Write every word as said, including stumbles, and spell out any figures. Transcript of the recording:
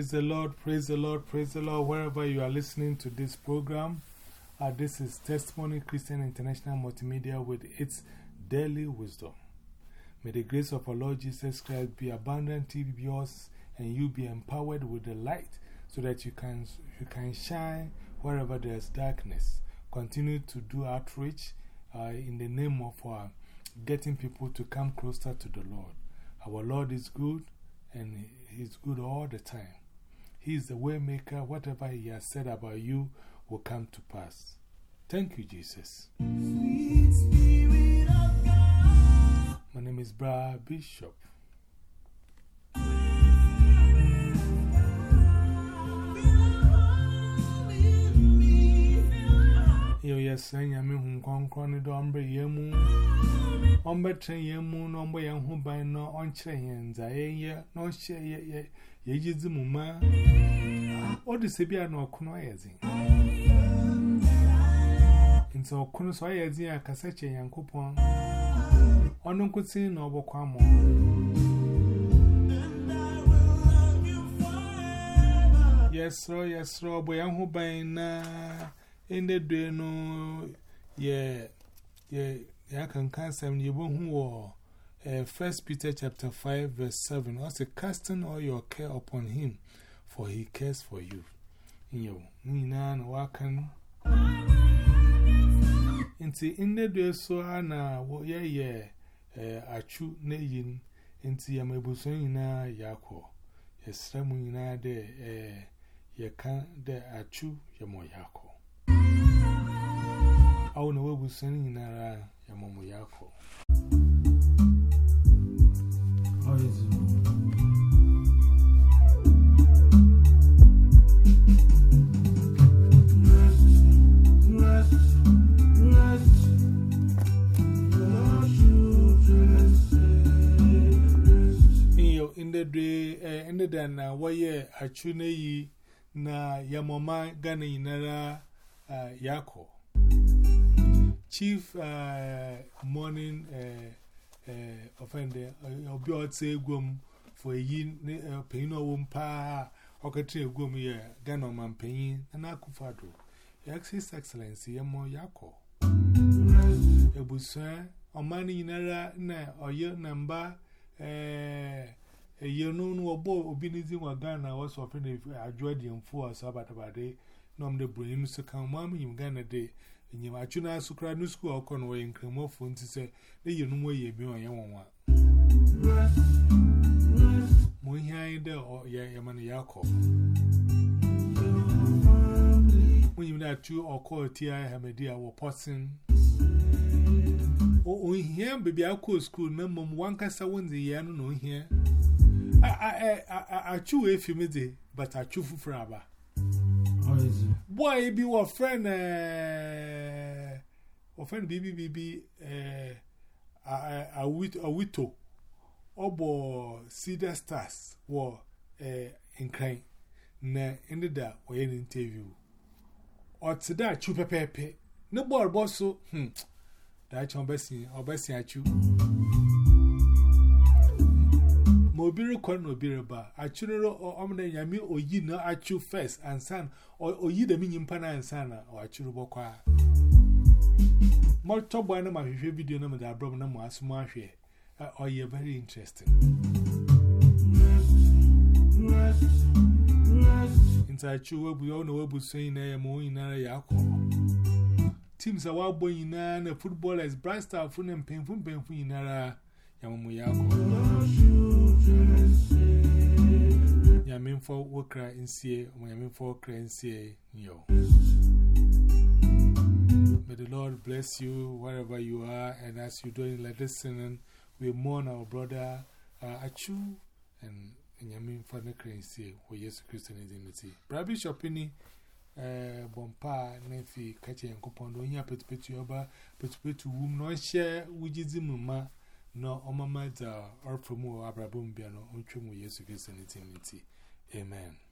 Praise the Lord, praise the Lord, praise the Lord. Wherever you are listening to this program, uh, this is Testimony Christian International Multimedia with its daily wisdom. May the grace of our Lord Jesus Christ be abundantly yours, and you be empowered with the light so that you can, you can shine wherever there is darkness. Continue to do outreach uh, in the name of uh, getting people to come closer to the Lord. Our Lord is good, and He's good all the time. He is the way maker. Whatever He has said about you will come to pass. Thank you, Jesus. Sweet Spirit of God. My name is Bra Bishop. Yo, yes, I am in Hong Kong, Dombre Yemu. Omber train Yemu, Nomba Yang Hu by no on trains. I hear no share ye, ye, ye, Muma. What is Sabia no Kunoyazing? In so Kunosoyazia, Cassache and Coupon. On could see no Boquamo. Yes, sir, yes, sir, boy, Yang Hu by na. In the day, no, yeah, yeah, I can cancel you who war. First Peter chapter five, verse seven. Also, casting all your care upon Him, for He cares for you. You, Nina, and Wakan. Into in the day, so Anna, yeah, yeah, a true nayin, into Yamabuson, Yako. Yes, Ramunina, de, ye can't, de, a true Yamoyako. I don't know what we're saying in our Yamoyako. How is it? In the day, in the day, now, why, a tune na Yamoma Gani Nara Yako. Chief uh, morning uh, uh, offender, I'll be out say gum for a yin, uh, pain or wumpa, or country of gum here, Gano man pain, and Akufado. His Excellency, Yamo Yako. A busa, or money in era, or year number, a year known or bo, obinizing or Ghana was often a Jordan for Sabbath about day, nom the brain to come, mammy, in Ghana day. And you might not sukra new school or conway in Cremophone to say, they you know where you be on your one. Mohinder or Yamaniako. When you not two or call T I Hamadia or Potson. Oh, in here, baby, I call school, no mum, one cassa wins the year, no here. I, I, I, I chew if you made it, but I chew for Fraba. Boy, be your friend, eh? Or friend, baby, baby, eh? A wit, a wito, obo cedar stars, war, eh? In crane, na in the dark, or an interview. Or to that, chupa pepe. No more bosso, hm. That's on Bessie, or Bessie at you. Mobile corn no be bar. A churro or omne yami or ye no at you first and son, or ye the minion pana and sana or a churro qua. More top one of my video number that brought no more smart here. Or ye very interesting. Inside you, we all know what we're saying. I am more in a yako. Teams are wild boy in a football as bright star fun and painful painful in a Yamuyako. Yamin for worker in C A, Yamin for cran C A, yo. May the Lord bless you wherever you are, and as you doing like listening, we mourn our brother Achu and Yamin for the cran C A, who yes Christian identity. Brabby Shopini, Bompa, Nephi, catching coupon, don't you put put you over, put put to whom no share, which is Muma. No, Omama, or from Abrabum Biano, Unchum, yes, Christian identity. Amen.